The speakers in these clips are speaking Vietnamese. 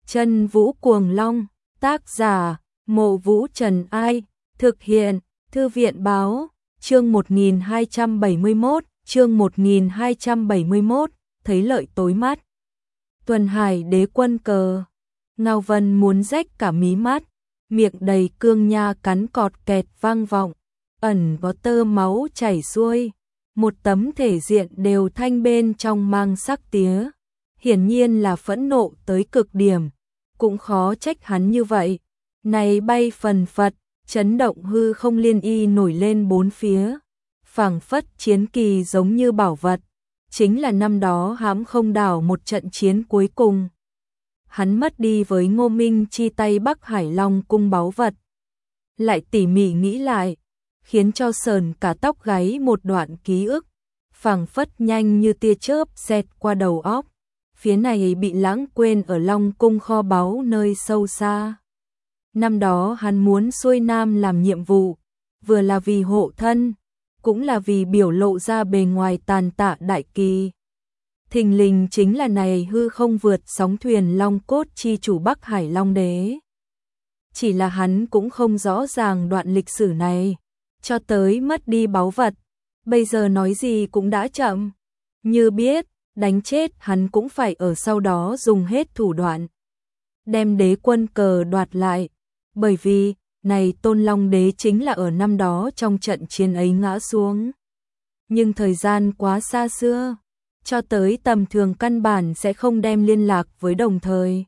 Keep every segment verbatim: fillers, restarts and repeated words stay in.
Chân Vũ Cuồng Long, tác giả, Mộ Vũ Trần Ai, thực hiện, Thư viện Báo, chương một nghìn hai trăm bảy mươi mốt, chương một nghìn hai trăm bảy mươi mốt, thấy lợi tối mắt. Tuần Hải Đế Quân Cờ, Ngao Vân muốn rách cả mí mắt, miệng đầy cương nha cắn cọt kẹt vang vọng, ẩn có tơ máu chảy xuôi, một tấm thể diện đều thanh bên trong mang sắc tía, hiển nhiên là phẫn nộ tới cực điểm, cũng khó trách hắn như vậy. Này bay phần phật, chấn động hư không liên y nổi lên bốn phía, phảng phất chiến kỳ giống như bảo vật, chính là năm đó hãm không đảo một trận chiến cuối cùng. Hắn mất đi với Ngô Minh chi tay Bắc Hải Long cung báu vật. Lại tỉ mỉ nghĩ lại, khiến cho sờn cả tóc gáy một đoạn ký ức, phảng phất nhanh như tia chớp xẹt qua đầu óc. Phía này bị lãng quên ở Long cung kho báu nơi sâu xa. Năm đó hắn muốn xuôi nam làm nhiệm vụ, vừa là vì hộ thân, cũng là vì biểu lộ ra bề ngoài tàn tạ đại kỳ. Thình lình chính là này hư không vượt sóng thuyền long cốt chi chủ Bắc Hải Long Đế. Chỉ là hắn cũng không rõ ràng đoạn lịch sử này, cho tới mất đi báu vật, bây giờ nói gì cũng đã chậm. Như biết, đánh chết hắn cũng phải ở sau đó dùng hết thủ đoạn, đem đế quân cờ đoạt lại, bởi vì, này Tôn Long Đế chính là ở năm đó trong trận chiến ấy ngã xuống. Nhưng thời gian quá xa xưa, cho tới tầm thường căn bản sẽ không đem liên lạc với đồng thời.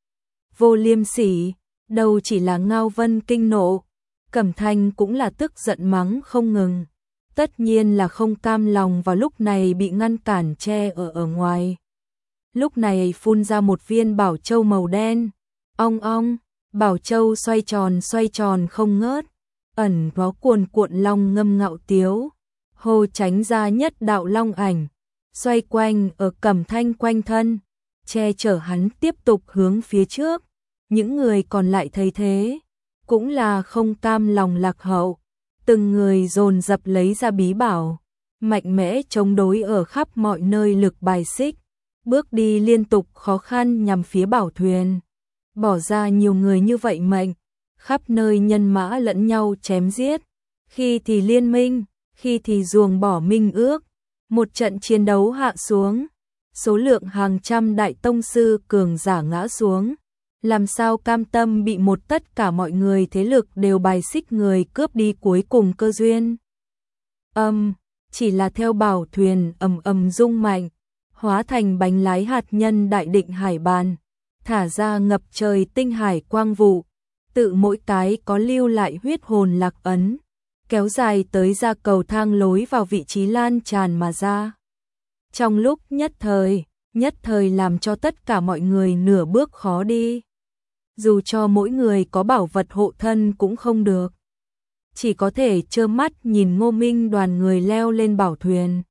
Vô liêm sỉ, đâu chỉ là Ngao Vân kinh nộ, Cẩm Thanh cũng là tức giận mắng không ngừng. Tất nhiên là không cam lòng vào lúc này bị ngăn cản che ở ở ngoài. Lúc này phun ra một viên bảo châu màu đen, ong ong, bảo châu xoay tròn xoay tròn không ngớt, ẩn có cuồn cuộn long ngâm ngạo tiếu, hô tránh ra nhất đạo long ảnh, xoay quanh ở Cẩm Thanh quanh thân, che chở hắn tiếp tục hướng phía trước. Những người còn lại thấy thế, cũng là không cam lòng lạc hậu, từng người dồn dập lấy ra bí bảo, mạnh mẽ chống đối ở khắp mọi nơi lực bài xích, bước đi liên tục khó khăn nhằm phía bảo thuyền. Bỏ ra nhiều người như vậy mệnh, khắp nơi nhân mã lẫn nhau chém giết, khi thì liên minh, khi thì ruồng bỏ minh ước, một trận chiến đấu hạ xuống, số lượng hàng trăm đại tông sư cường giả ngã xuống, làm sao cam tâm bị một tất cả mọi người thế lực đều bài xích người cướp đi cuối cùng cơ duyên. Âm, chỉ là theo bảo thuyền ầm ầm rung mạnh, hóa thành bánh lái hạt nhân đại định hải bàn, thả ra ngập trời tinh hải quang vụ, tự mỗi cái có lưu lại huyết hồn lạc ấn, kéo dài tới ra cầu thang lối vào vị trí lan tràn mà ra. Trong lúc nhất thời, nhất thời làm cho tất cả mọi người nửa bước khó đi. Dù cho mỗi người có bảo vật hộ thân cũng không được, chỉ có thể trơ mắt nhìn Ngô Minh đoàn người leo lên bảo thuyền.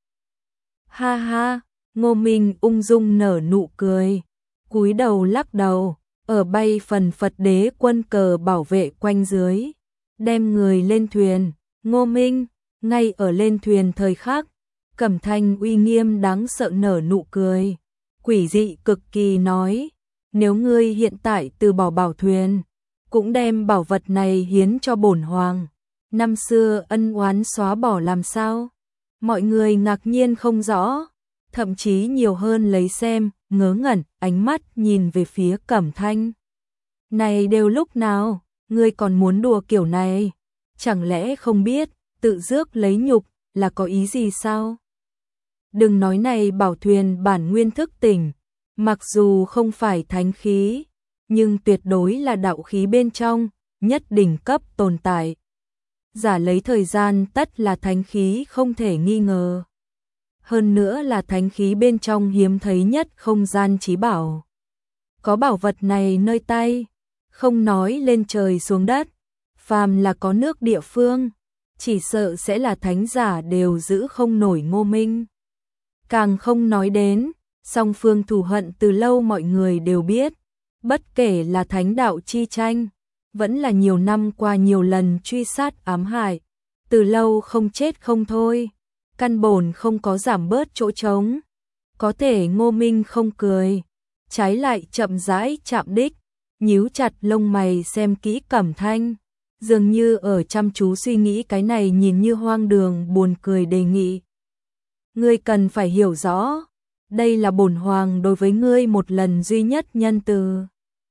Ha ha, Ngô Minh ung dung nở nụ cười, cúi đầu lắc đầu, ở bay phần phật đế quân cờ bảo vệ quanh dưới, đem người lên thuyền. Ngô Minh, ngay ở lên thuyền thời khắc, Cẩm Thanh uy nghiêm đáng sợ nở nụ cười, quỷ dị cực kỳ nói, nếu ngươi hiện tại từ bỏ bảo thuyền, cũng đem bảo vật này hiến cho bổn hoàng, năm xưa ân oán xóa bỏ làm sao? Mọi người ngạc nhiên không rõ, thậm chí nhiều hơn lấy xem, ngớ ngẩn, ánh mắt nhìn về phía Cẩm Thanh. Này đều lúc nào, ngươi còn muốn đùa kiểu này? Chẳng lẽ không biết, tự rước lấy nhục, là có ý gì sao? Đừng nói này bảo thuyền bản nguyên thức tỉnh, mặc dù không phải thánh khí, nhưng tuyệt đối là đạo khí bên trong, nhất đỉnh cấp tồn tại. Giả lấy thời gian tất là thánh khí không thể nghi ngờ. Hơn nữa là thánh khí bên trong hiếm thấy nhất không gian chí bảo. Có bảo vật này nơi tay, không nói lên trời xuống đất, phàm là có nước địa phương, chỉ sợ sẽ là thánh giả đều giữ không nổi Ngô Minh. Càng không nói đến, song phương thù hận từ lâu mọi người đều biết, bất kể là thánh đạo chi tranh, vẫn là nhiều năm qua nhiều lần truy sát ám hại, từ lâu không chết không thôi, căn bổn không có giảm bớt chỗ trống. Có thể Ngô Minh không cười, trái lại chậm rãi chạm đích, nhíu chặt lông mày xem kỹ Cẩm Thanh, dường như ở chăm chú suy nghĩ cái này nhìn như hoang đường buồn cười đề nghị. Ngươi cần phải hiểu rõ, đây là bổn hoàng đối với ngươi một lần duy nhất nhân từ.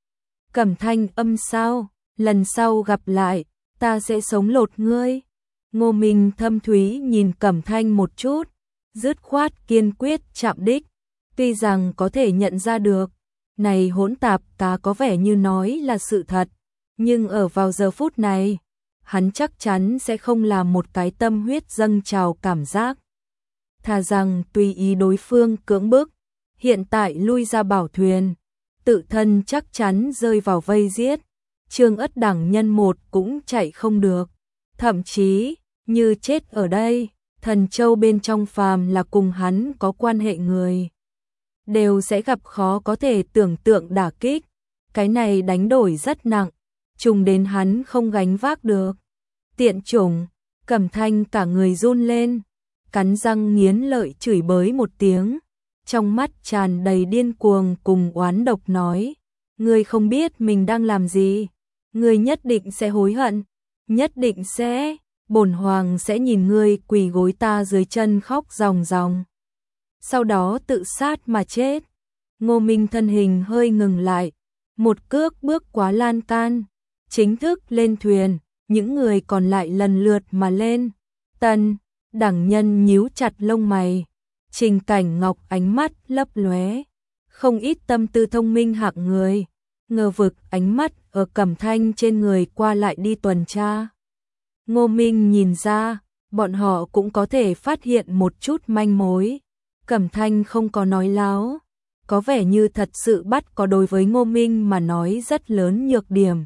Cẩm Thanh âm sao, lần sau gặp lại, ta sẽ sống lột ngươi. Ngô Minh thâm thúy nhìn Cẩm Thanh một chút, dứt khoát kiên quyết chạm đích, tuy rằng có thể nhận ra được, này hỗn tạp cá có vẻ như nói là sự thật, nhưng ở vào giờ phút này, hắn chắc chắn sẽ không làm một cái tâm huyết dâng trào cảm giác. Thà rằng tùy ý đối phương cưỡng bức, hiện tại lui ra bảo thuyền, tự thân chắc chắn rơi vào vây giết, Trương Ất đẳng nhân một cũng chạy không được, thậm chí, như chết ở đây, Thần Châu bên trong phàm là cùng hắn có quan hệ người, đều sẽ gặp khó có thể tưởng tượng đả kích, cái này đánh đổi rất nặng, trùng đến hắn không gánh vác được. Tiện chủng, Cẩm Thanh cả người run lên, cắn răng nghiến lợi chửi bới một tiếng, trong mắt tràn đầy điên cuồng cùng oán độc nói, ngươi không biết mình đang làm gì, ngươi nhất định sẽ hối hận, nhất định sẽ, bổn hoàng sẽ nhìn ngươi quỳ gối ta dưới chân khóc ròng ròng, sau đó tự sát mà chết. Ngô Minh thân hình hơi ngừng lại, một cước bước quá lan can, chính thức lên thuyền, những người còn lại lần lượt mà lên. Tần đẳng nhân nhíu chặt lông mày, Trình Cảnh Ngọc ánh mắt lấp lóe, không ít tâm tư thông minh hạng người, ngờ vực ánh mắt ở Cẩm Thanh trên người qua lại đi tuần tra. Ngô Minh nhìn ra, bọn họ cũng có thể phát hiện một chút manh mối. Cẩm Thanh không có nói láo, có vẻ như thật sự bắt có đối với Ngô Minh mà nói rất lớn nhược điểm.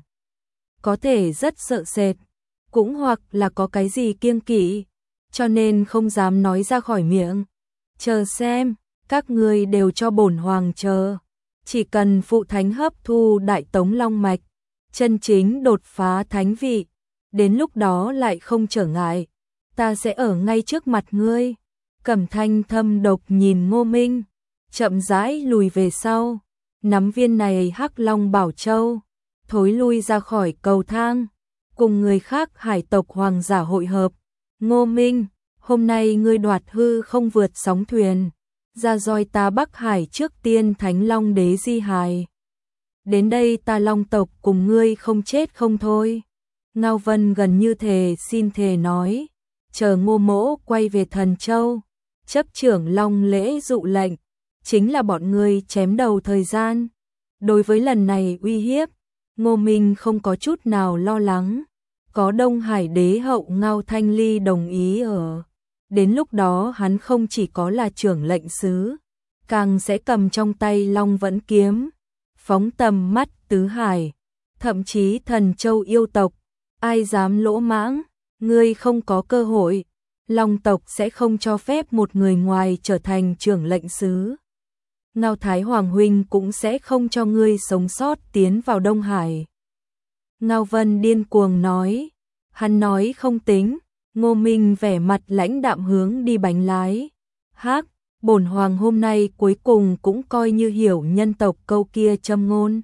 Có thể rất sợ sệt, cũng hoặc là có cái gì kiêng kỵ, cho nên không dám nói ra khỏi miệng. Chờ xem, các ngươi đều cho bổn hoàng chờ. Chỉ cần phụ thánh hấp thu đại tống long mạch, chân chính đột phá thánh vị, đến lúc đó lại không trở ngại, ta sẽ ở ngay trước mặt ngươi. Cẩm Thanh thâm độc nhìn Ngô Minh, chậm rãi lùi về sau, nắm viên này Hắc Long Bảo Châu, thối lui ra khỏi cầu thang, cùng người khác hải tộc hoàng giả hội hợp. Ngô Minh, hôm nay ngươi đoạt hư không vượt sóng thuyền, ra roi ta Bắc Hải trước tiên Thánh Long Đế di hài. Đến đây ta Long tộc cùng ngươi không chết không thôi. Ngao Vân gần như thề xin thề nói, chờ Ngô Mỗ quay về Thần Châu, chấp trưởng Long lễ dụ lệnh, chính là bọn ngươi chém đầu thời gian. Đối với lần này uy hiếp, Ngô Minh không có chút nào lo lắng, có Đông Hải đế hậu Ngao Thanh Ly đồng ý ở. Đến lúc đó hắn không chỉ có là trưởng lệnh sứ, càng sẽ cầm trong tay Long Vẫn kiếm, phóng tầm mắt tứ hải, thậm chí Thần Châu yêu tộc, ai dám lỗ mãng, ngươi không có cơ hội, Long tộc sẽ không cho phép một người ngoài trở thành trưởng lệnh sứ. Ngao Thái Hoàng huynh cũng sẽ không cho ngươi sống sót tiến vào Đông Hải. Ngao Vân điên cuồng nói, hắn nói không tính. Ngô Minh vẻ mặt lãnh đạm hướng đi bánh lái. Hắc, bổn hoàng hôm nay cuối cùng cũng coi như hiểu nhân tộc câu kia châm ngôn.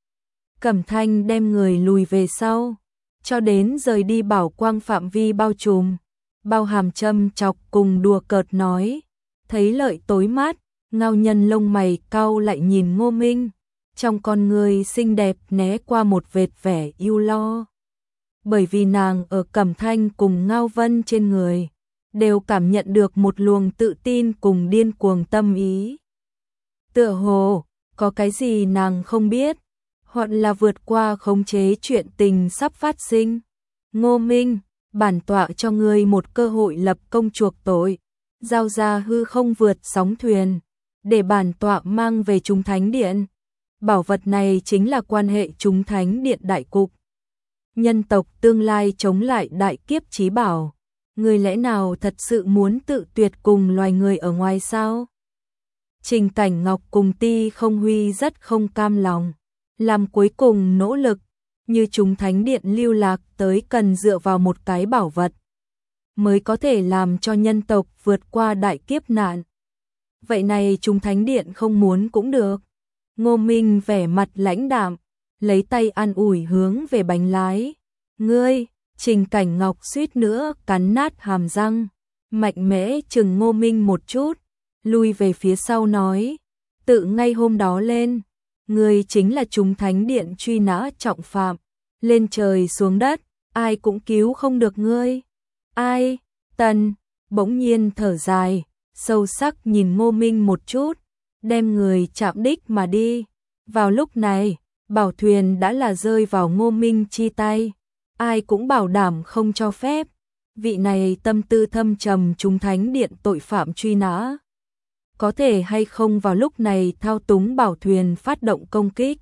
Cẩm Thanh đem người lùi về sau, cho đến rời đi bảo quang phạm vi bao trùm, bao hàm châm chọc cùng đùa cợt nói. Thấy lợi tối mát, Ngao Nhân lông mày cau lại nhìn Ngô Minh, trong con người xinh đẹp né qua một vệt vẻ ưu lo. Bởi vì nàng ở Cẩm Thanh cùng Ngao Vân trên người, đều cảm nhận được một luồng tự tin cùng điên cuồng tâm ý. Tựa hồ, có cái gì nàng không biết, hoặc là vượt qua khống chế chuyện tình sắp phát sinh. Ngô Minh, bản tọa cho ngươi một cơ hội lập công chuộc tội, giao ra hư không vượt sóng thuyền, để bản tọa mang về Trung Thánh Điện. Bảo vật này chính là quan hệ Trung Thánh Điện đại cục. Nhân tộc tương lai chống lại đại kiếp chí bảo, người lẽ nào thật sự muốn tự tuyệt cùng loài người ở ngoài sao? Trình Cảnh Ngọc cùng Ti Không Huy rất không cam lòng, làm cuối cùng nỗ lực, như chúng thánh điện lưu lạc tới cần dựa vào một cái bảo vật, mới có thể làm cho nhân tộc vượt qua đại kiếp nạn. Vậy này chúng thánh điện không muốn cũng được. Ngô Minh vẻ mặt lãnh đạm, lấy tay an ủi hướng về bánh lái. Ngươi, Trình Cảnh Ngọc suýt nữa cắn nát hàm răng, mạnh mẽ chừng Ngô Minh một chút, lui về phía sau nói, tự ngay hôm đó lên, ngươi chính là chúng thánh điện truy nã trọng phạm, lên trời xuống đất, ai cũng cứu không được ngươi. Ai? Tần bỗng nhiên thở dài, sâu sắc nhìn Ngô Minh một chút, đem người chạm đích mà đi. Vào lúc này, bảo thuyền đã là rơi vào Ngô Minh chi tay, ai cũng bảo đảm không cho phép. Vị này tâm tư thâm trầm chúng thánh điện tội phạm truy nã, có thể hay không vào lúc này thao túng bảo thuyền phát động công kích.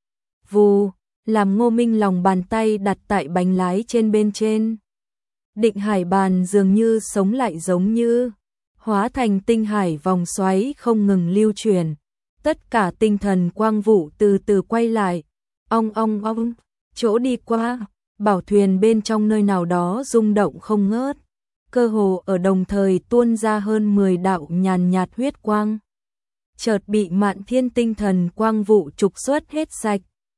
Vù, làm Ngô Minh lòng bàn tay đặt tại bánh lái trên bên trên. Định hải bàn dường như sống lại giống như, hóa thành tinh hải vòng xoáy không ngừng lưu chuyển. Tất cả tinh thần quang vụ từ từ quay lại. Ong ong ong, chỗ đi qua, bảo thuyền bên trong nơi nào đó rung động không ngớt. Cơ hồ ở đồng thời tuôn ra hơn mười đạo nhàn nhạt huyết quang. Chợt bị Mạn Thiên tinh thần quang vụ trục xuất hết sạch.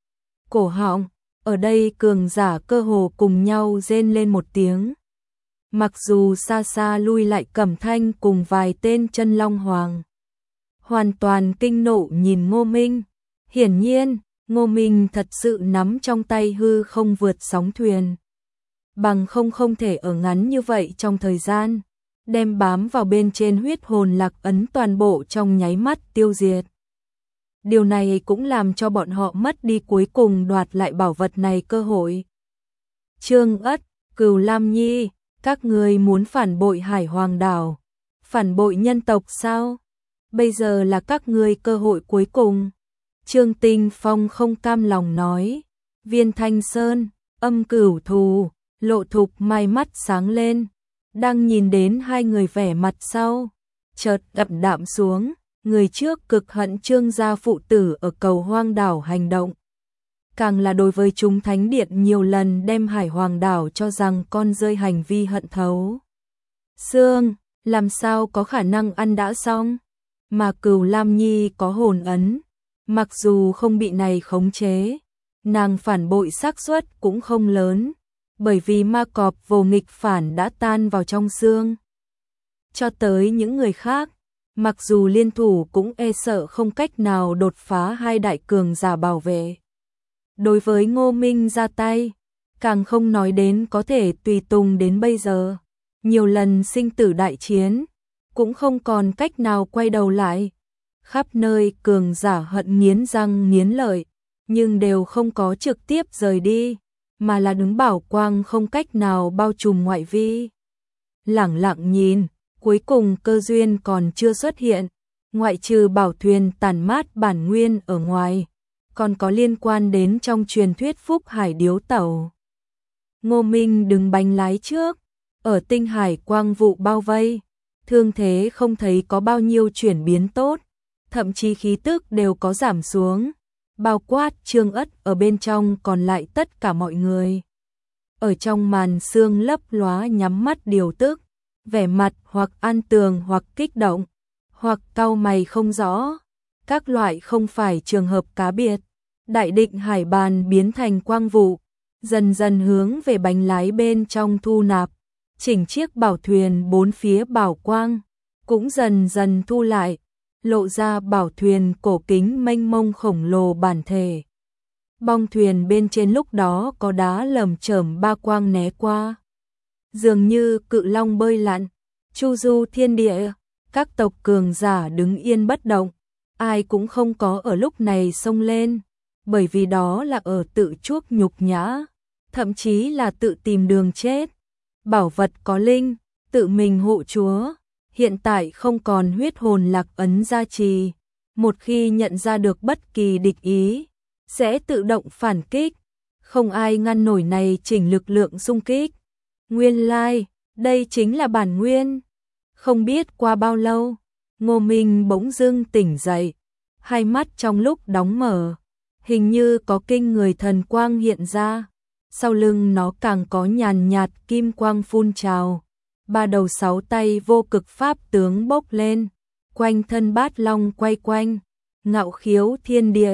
Cổ họng, ở đây cường giả cơ hồ cùng nhau rên lên một tiếng. Mặc dù xa xa lui lại Cẩm Thanh cùng vài tên chân long hoàng, hoàn toàn kinh nộ nhìn Ngô Minh. Hiển nhiên, Ngô Minh thật sự nắm trong tay hư không vượt sóng thuyền. Bằng không không thể ở ngắn như vậy trong thời gian, đem bám vào bên trên huyết hồn lạc ấn toàn bộ trong nháy mắt tiêu diệt. Điều này cũng làm cho bọn họ mất đi cuối cùng đoạt lại bảo vật này cơ hội. Trương Ất, Cửu Lam Nhi, các người muốn phản bội Hải Hoàng đảo, phản bội nhân tộc sao? Bây giờ là các người cơ hội cuối cùng. Trương Tinh Phong không cam lòng nói. Viên Thanh Sơn, Âm Cửu Thù, Lộ Thục Mai mắt sáng lên, đang nhìn đến hai người vẻ mặt sau, chợt đậm đạm xuống. Người trước cực hận Trương gia phụ tử ở Cầu Hoang đảo hành động, càng là đối với chúng thánh điện nhiều lần đem Hải Hoàng đảo cho rằng con rơi hành vi hận thấu xương, làm sao có khả năng ăn đã xong. Mà Cửu Lam Nhi có hồn ấn, mặc dù không bị này khống chế, nàng phản bội xác suất cũng không lớn, bởi vì ma cọp vô nghịch phản đã tan vào trong xương. Cho tới những người khác, mặc dù liên thủ cũng e sợ không cách nào đột phá hai đại cường giả bảo vệ. Đối với Ngô Minh ra tay, càng không nói đến có thể tùy tùng đến bây giờ. Nhiều lần sinh tử đại chiến, cũng không còn cách nào quay đầu lại. Khắp nơi cường giả hận nghiến răng nghiến lợi, nhưng đều không có trực tiếp rời đi, mà là đứng bảo quang không cách nào bao trùm ngoại vi. Lẳng lặng nhìn, cuối cùng cơ duyên còn chưa xuất hiện, ngoại trừ bảo thuyền tàn mát bản nguyên ở ngoài, còn có liên quan đến trong truyền thuyết Phúc Hải điếu tẩu. Ngô Minh đứng bánh lái trước, ở tinh hải quang vụ bao vây, thương thế không thấy có bao nhiêu chuyển biến tốt, thậm chí khí tức đều có giảm xuống, bao quát Trương Ất ở bên trong còn lại tất cả mọi người. Ở trong màn sương lấp lóa nhắm mắt điều tức, vẻ mặt hoặc an tường hoặc kích động, hoặc cau mày không rõ, các loại không phải trường hợp cá biệt. Đại định hải bàn biến thành quang vụ, dần dần hướng về bánh lái bên trong thu nạp, chỉnh chiếc bảo thuyền bốn phía bảo quang, cũng dần dần thu lại, lộ ra bảo thuyền cổ kính mênh mông khổng lồ bản thể. Bong thuyền bên trên lúc đó có đá lởm chởm ba quang né qua, dường như cự long bơi lặn, chu du thiên địa. Các tộc cường giả đứng yên bất động, ai cũng không có ở lúc này xông lên, bởi vì đó là ở tự chuốc nhục nhã, thậm chí là tự tìm đường chết. Bảo vật có linh, tự mình hộ chúa, hiện tại không còn huyết hồn lạc ấn gia trì, một khi nhận ra được bất kỳ địch ý, sẽ tự động phản kích, không ai ngăn nổi này chỉnh lực lượng xung kích. Nguyên lai, đây chính là bản nguyên. Không biết qua bao lâu, Ngô Minh bỗng dưng tỉnh dậy, hai mắt trong lúc đóng mở, hình như có kinh người thần quang hiện ra, sau lưng nó càng có nhàn nhạt kim quang phun trào, ba đầu sáu tay vô cực pháp tướng bốc lên, quanh thân bát long quay quanh, ngạo khiếu thiên địa,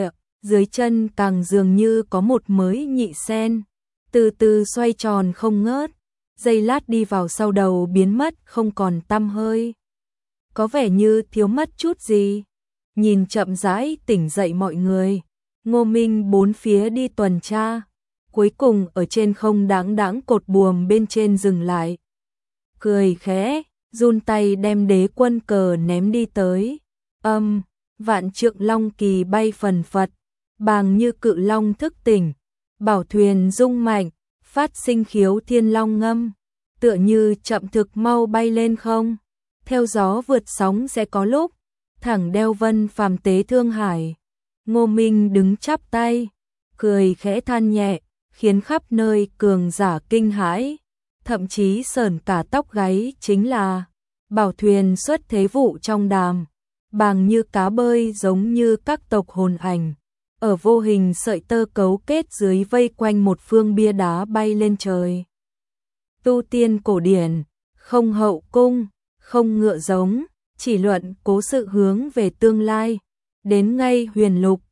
dưới chân càng dường như có một mới nhị sen, từ từ xoay tròn không ngớt, giây lát đi vào sau đầu biến mất không còn tăm hơi. Có vẻ như thiếu mất chút gì. Nhìn chậm rãi tỉnh dậy mọi người, Ngô Minh bốn phía đi tuần tra, cuối cùng ở trên không đáng đáng cột buồm bên trên dừng lại. Cười khẽ, run tay đem đế quân cờ ném đi tới. Âm, vạn trượng long kỳ bay phần phật, bàng như cự long thức tỉnh, bảo thuyền rung mạnh, phát sinh khiếu thiên long ngâm, tựa như chậm thực mau bay lên không, theo gió vượt sóng sẽ có lúc, thẳng đeo vân phàm tế thương hải. Ngô Minh đứng chắp tay, cười khẽ than nhẹ, khiến khắp nơi cường giả kinh hãi, thậm chí sởn cả tóc gáy. Chính là bảo thuyền xuất thế vụ trong đàm, bàng như cá bơi giống như các tộc hồn ảnh, ở vô hình sợi tơ cấu kết dưới vây quanh một phương bia đá bay lên trời. Tu tiên cổ điển, không hậu cung, không ngựa giống, chỉ luận cố sự hướng về tương lai, đến ngay huyền lục,